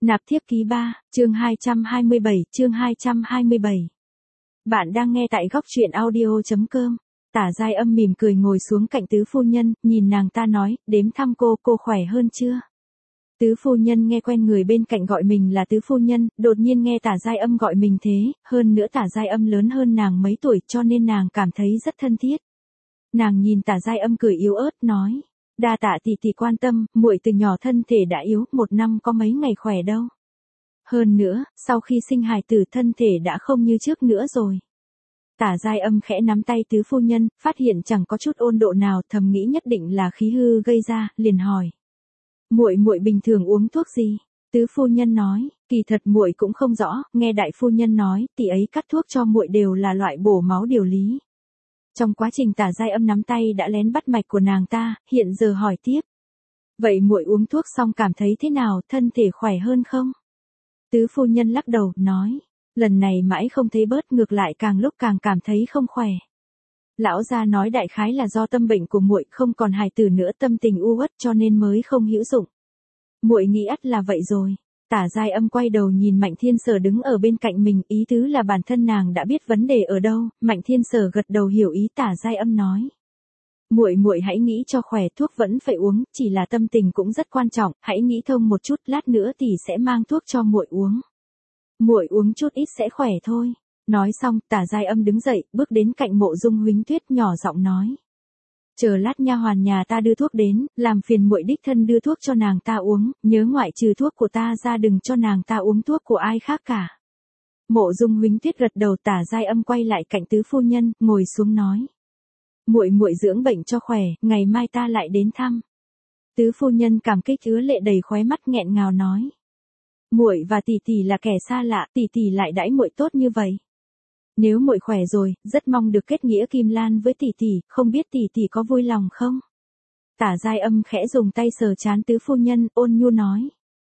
Nạp thiếp ký 3, chương 227, chương 227. Bạn đang nghe tại góc truyện audio.com. Tả Giai Âm mỉm cười ngồi xuống cạnh tứ phu nhân, nhìn nàng ta nói, đếm thăm cô khỏe hơn chưa? Tứ phu nhân nghe quen người bên cạnh gọi mình là tứ phu nhân, đột nhiên nghe Tả Giai Âm gọi mình thế, hơn nữa Tả Giai Âm lớn hơn nàng mấy tuổi cho nên nàng cảm thấy rất thân thiết. Nàng nhìn Tả Giai Âm cười yếu ớt nói, đa tạ tỷ quan tâm, muội từ nhỏ thân thể đã yếu, 1 năm có mấy ngày khỏe đâu. Hơn nữa, sau khi sinh hài tử thân thể đã không như trước nữa rồi. Tả Giai Âm khẽ nắm tay tứ phu nhân, phát hiện chẳng có chút ôn độ nào, thầm nghĩ nhất định là khí hư gây ra, liền hỏi. Muội bình thường uống thuốc gì? Tứ phu nhân nói, kỳ thật muội cũng không rõ, nghe đại phu nhân nói, tỷ ấy cắt thuốc cho muội đều là loại bổ máu điều lý. Trong quá trình Tả Giai Âm nắm tay đã lén bắt mạch của nàng ta, hiện giờ hỏi tiếp. Vậy muội uống thuốc xong cảm thấy thế nào, thân thể khỏe hơn không? Tứ phu nhân lắc đầu, nói, lần này mãi không thấy bớt, ngược lại càng lúc càng cảm thấy không khỏe. Lão gia nói đại khái là do tâm bệnh của muội, không còn hài tử nữa, tâm tình u uất cho nên mới không hữu dụng. Muội nghĩ ắt là vậy rồi. Tả Giai Âm quay đầu nhìn Mạnh Thiên Sở đứng ở bên cạnh mình, ý tứ là bản thân nàng đã biết vấn đề ở đâu. Mạnh Thiên Sở gật đầu hiểu ý Tả Giai Âm nói. Muội hãy nghĩ cho khỏe, thuốc vẫn phải uống, chỉ là tâm tình cũng rất quan trọng, hãy nghĩ thông một chút, lát nữa tỷ sẽ mang thuốc cho muội uống. Muội uống chút ít sẽ khỏe thôi. Nói xong, Tả Giai Âm đứng dậy, bước đến cạnh Mộ Dung Huính Tuyết, nhỏ giọng nói. Chờ lát nha hoàn nhà ta đưa thuốc đến, làm phiền muội đích thân đưa thuốc cho nàng ta uống, nhớ ngoại trừ thuốc của ta ra đừng cho nàng ta uống thuốc của ai khác cả. Mộ Dung Huính Tuyết gật đầu. Tả Giai Âm quay lại cạnh tứ phu nhân, ngồi xuống nói. Muội dưỡng bệnh cho khỏe, ngày mai ta lại đến thăm. Tứ phu nhân cảm kích ứa lệ đầy khóe mắt, nghẹn ngào nói. Muội và tỷ là kẻ xa lạ, tỷ lại đãi muội tốt như vậy. Nếu muội khỏe rồi, rất mong được kết nghĩa Kim Lan với tỷ, không biết tỷ có vui lòng không? Tả Giai Âm khẽ dùng tay sờ trán tứ phu nhân, ôn nhu nói.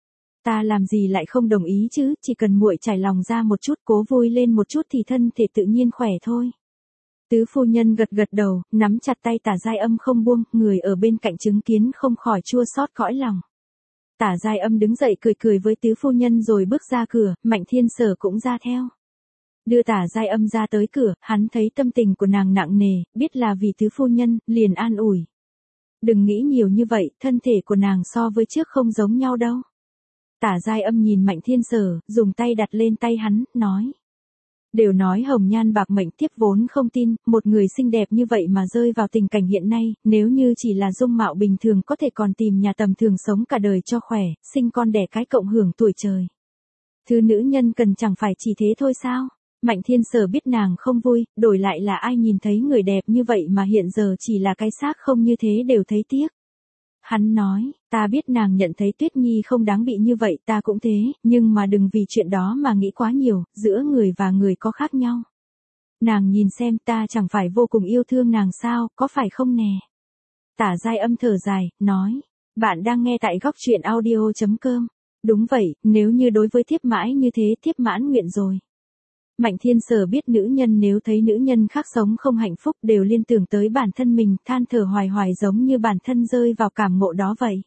Ta làm gì lại không đồng ý chứ, chỉ cần muội trải lòng ra một chút, cố vui lên một chút thì thân thể tự nhiên khỏe thôi. Tứ phu nhân gật đầu, nắm chặt tay Tả Giai Âm không buông, người ở bên cạnh chứng kiến không khỏi chua xót cõi lòng. Tả Giai Âm đứng dậy cười với tứ phu nhân rồi bước ra cửa, Mạnh Thiên Sở cũng ra theo. Đưa Tả Giai Âm ra tới cửa, hắn thấy tâm tình của nàng nặng nề, biết là vì tứ phu nhân, liền an ủi. Đừng nghĩ nhiều như vậy, thân thể của nàng so với trước không giống nhau đâu. Tả Giai Âm nhìn Mạnh Thiên Sở, dùng tay đặt lên tay hắn, nói. Đều nói hồng nhan bạc mệnh, thiếp vốn không tin, một người xinh đẹp như vậy mà rơi vào tình cảnh hiện nay, nếu như chỉ là dung mạo bình thường có thể còn tìm nhà tầm thường sống cả đời cho khỏe, sinh con đẻ cái cộng hưởng tuổi trời. Thứ nữ nhân cần chẳng phải chỉ thế thôi sao? Mạnh Thiên Sở biết nàng không vui, đổi lại là ai nhìn thấy người đẹp như vậy mà hiện giờ chỉ là cái xác không như thế đều thấy tiếc. Hắn nói, ta biết nàng nhận thấy Tuyết Nhi không đáng bị như vậy, ta cũng thế, nhưng mà đừng vì chuyện đó mà nghĩ quá nhiều, giữa người và người có khác nhau. Nàng nhìn xem, ta chẳng phải vô cùng yêu thương nàng sao, có phải không nè? Tả Giai Âm thở dài, nói, bạn đang nghe tại góc truyện audio.com. Đúng vậy, nếu như đối với thiếp mãi như thế thiếp mãn nguyện rồi. Mạnh Thiên Sở biết nữ nhân nếu thấy nữ nhân khác sống không hạnh phúc đều liên tưởng tới bản thân mình, than thở hoài giống như bản thân rơi vào cảm ngộ đó vậy.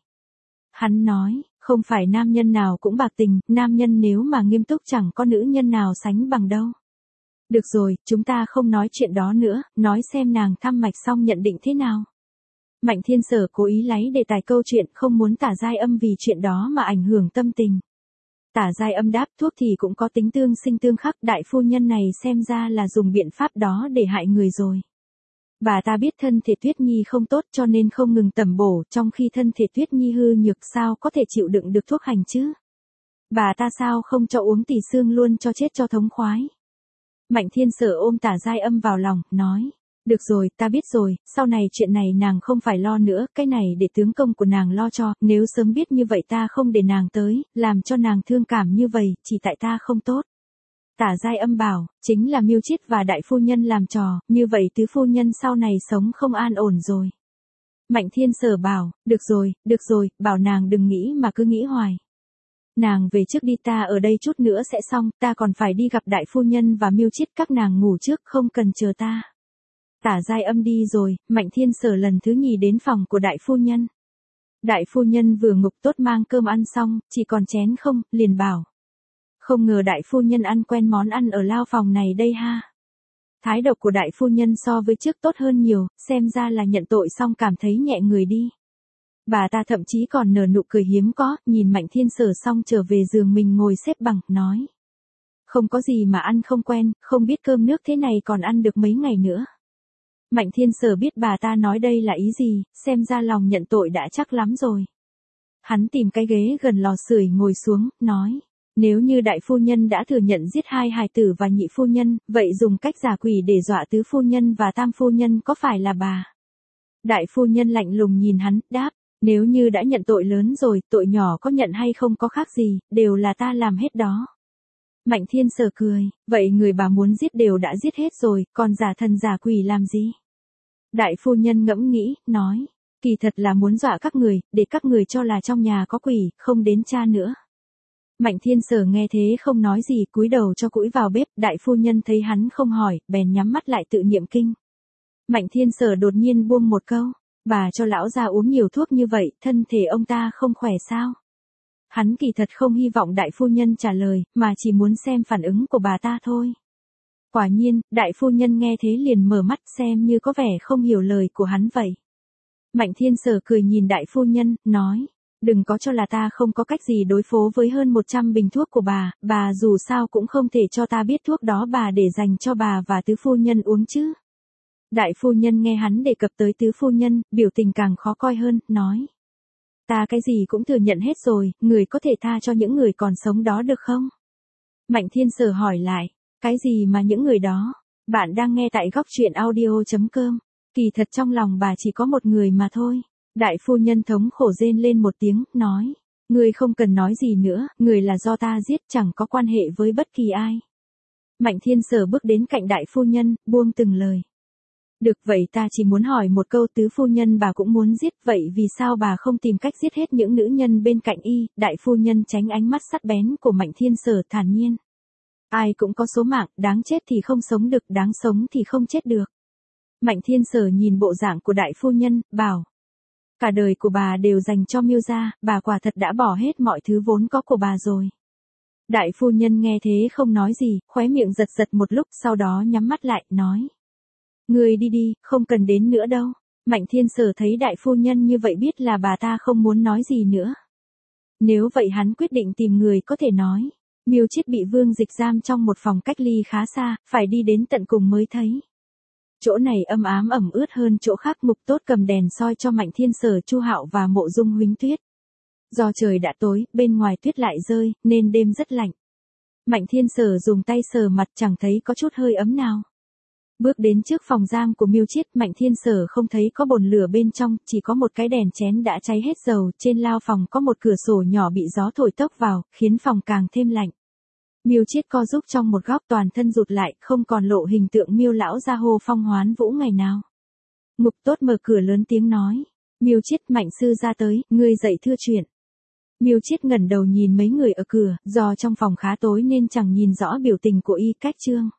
Hắn nói, không phải nam nhân nào cũng bạc tình, nam nhân nếu mà nghiêm túc chẳng có nữ nhân nào sánh bằng đâu. Được rồi, chúng ta không nói chuyện đó nữa, nói xem nàng thăm mạch xong nhận định thế nào. Mạnh Thiên Sở cố ý lấy đề tài câu chuyện, không muốn Tả Giai Âm vì chuyện đó mà ảnh hưởng tâm tình. Tả Giai Âm đáp, thuốc thì cũng có tính tương sinh tương khắc, đại phu nhân này xem ra là dùng biện pháp đó để hại người rồi. Bà ta biết thân thể Tuyết Nhi không tốt cho nên không ngừng tẩm bổ, trong khi thân thể Tuyết Nhi hư nhược sao có thể chịu đựng được thuốc hành chứ. Bà ta sao không cho uống tỉ xương luôn cho chết cho thống khoái. Mạnh Thiên Sở ôm Tả Giai Âm vào lòng, nói. Được rồi, ta biết rồi, sau này chuyện này nàng không phải lo nữa, cái này để tướng công của nàng lo cho, nếu sớm biết như vậy ta không để nàng tới, làm cho nàng thương cảm như vậy, chỉ tại ta không tốt. Tả Giai Âm bảo, chính là Miêu Chiết và đại phu nhân làm trò, như vậy tứ phu nhân sau này sống không an ổn rồi. Mạnh Thiên Sở bảo, được rồi, bảo nàng đừng nghĩ mà cứ nghĩ hoài. Nàng về trước đi, ta ở đây chút nữa sẽ xong, ta còn phải đi gặp đại phu nhân và Miêu Chiết, các nàng ngủ trước không cần chờ ta. Tả Giai Âm đi rồi, Mạnh Thiên Sở lần thứ nhì đến phòng của đại phu nhân. Đại phu nhân vừa ngục tốt mang cơm ăn xong, chỉ còn chén không, liền bảo. Không ngờ đại phu nhân ăn quen món ăn ở lao phòng này đây ha. Thái độ của đại phu nhân so với trước tốt hơn nhiều, xem ra là nhận tội xong cảm thấy nhẹ người đi. Bà ta thậm chí còn nở nụ cười hiếm có, nhìn Mạnh Thiên Sở xong trở về giường mình ngồi xếp bằng, nói. Không có gì mà ăn không quen, không biết cơm nước thế này còn ăn được mấy ngày nữa. Mạnh Thiên Sở biết bà ta nói đây là ý gì, xem ra lòng nhận tội đã chắc lắm rồi. Hắn tìm cái ghế gần lò sưởi ngồi xuống, nói. Nếu như đại phu nhân đã thừa nhận giết hai hài tử và nhị phu nhân, vậy dùng cách giả quỷ để dọa tứ phu nhân và tam phu nhân có phải là bà? Đại phu nhân lạnh lùng nhìn hắn, đáp. Nếu như đã nhận tội lớn rồi, tội nhỏ có nhận hay không có khác gì, đều là ta làm hết đó. Mạnh Thiên Sở cười, vậy người bà muốn giết đều đã giết hết rồi, còn giả thần giả quỷ làm gì? Đại phu nhân ngẫm nghĩ, nói, kỳ thật là muốn dọa các người, để các người cho là trong nhà có quỷ, không đến tra nữa. Mạnh Thiên Sở nghe thế không nói gì, cúi đầu cho cũi vào bếp, đại phu nhân thấy hắn không hỏi, bèn nhắm mắt lại tự niệm kinh. Mạnh Thiên Sở đột nhiên buông một câu, bà cho lão già uống nhiều thuốc như vậy, thân thể ông ta không khỏe sao? Hắn kỳ thật không hy vọng đại phu nhân trả lời, mà chỉ muốn xem phản ứng của bà ta thôi. Quả nhiên, đại phu nhân nghe thế liền mở mắt xem như có vẻ không hiểu lời của hắn vậy. Mạnh Thiên Sở cười nhìn đại phu nhân, nói, đừng có cho là ta không có cách gì đối phó với hơn 100 bình thuốc của bà dù sao cũng không thể cho ta biết thuốc đó bà để dành cho bà và tứ phu nhân uống chứ. Đại phu nhân nghe hắn đề cập tới tứ phu nhân, biểu tình càng khó coi hơn, nói. Ta cái gì cũng thừa nhận hết rồi, người có thể tha cho những người còn sống đó được không? Mạnh Thiên Sở hỏi lại, cái gì mà những người đó? Bạn đang nghe tại góc truyện audio.com. Kỳ thật trong lòng bà chỉ có một người mà thôi. Đại phu nhân thống khổ rên lên một tiếng, nói. Người không cần nói gì nữa, người là do ta giết chẳng có quan hệ với bất kỳ ai. Mạnh Thiên Sở bước đến cạnh đại phu nhân, buông từng lời. Được vậy ta chỉ muốn hỏi một câu tứ phu nhân bà cũng muốn giết vậy vì sao bà không tìm cách giết hết những nữ nhân bên cạnh y, đại phu nhân tránh ánh mắt sắc bén của Mạnh Thiên Sở thản nhiên. Ai cũng có số mạng, đáng chết thì không sống được, đáng sống thì không chết được. Mạnh Thiên Sở nhìn bộ dạng của đại phu nhân, bảo. Cả đời của bà đều dành cho Miêu gia, bà quả thật đã bỏ hết mọi thứ vốn có của bà rồi. Đại phu nhân nghe thế không nói gì, khóe miệng giật giật một lúc sau đó nhắm mắt lại, nói. Người đi đi, không cần đến nữa đâu. Mạnh Thiên Sở thấy đại phu nhân như vậy biết là bà ta không muốn nói gì nữa. Nếu vậy hắn quyết định tìm người có thể nói. Miêu Chiết bị Vương Dịch giam trong một phòng cách ly khá xa, phải đi đến tận cùng mới thấy. Chỗ này âm ám ẩm ướt hơn chỗ khác. Mục Tốt cầm đèn soi cho Mạnh Thiên Sở, Chu Hạo và Mộ Dung Huỳnh Tuyết. Do trời đã tối, bên ngoài tuyết lại rơi, nên đêm rất lạnh. Mạnh Thiên Sở dùng tay sờ mặt chẳng thấy có chút hơi ấm nào. Bước đến trước phòng giam của Miêu Chiết, Mạnh Thiên Sở không thấy có bồn lửa bên trong, chỉ có một cái đèn chén đã cháy hết dầu, trên lao phòng có một cửa sổ nhỏ bị gió thổi tốc vào, khiến phòng càng thêm lạnh. Miêu Chiết co giúp trong một góc toàn thân rụt lại, không còn lộ hình tượng Miêu lão gia Hồ Phong Hoán Vũ ngày nào. Mục Tốt mở cửa lớn tiếng nói, Miêu Chiết, Mạnh sư ra tới, ngươi dậy thưa chuyện. Miêu Chiết ngẩng đầu nhìn mấy người ở cửa, do trong phòng khá tối nên chẳng nhìn rõ biểu tình của y. Cách chương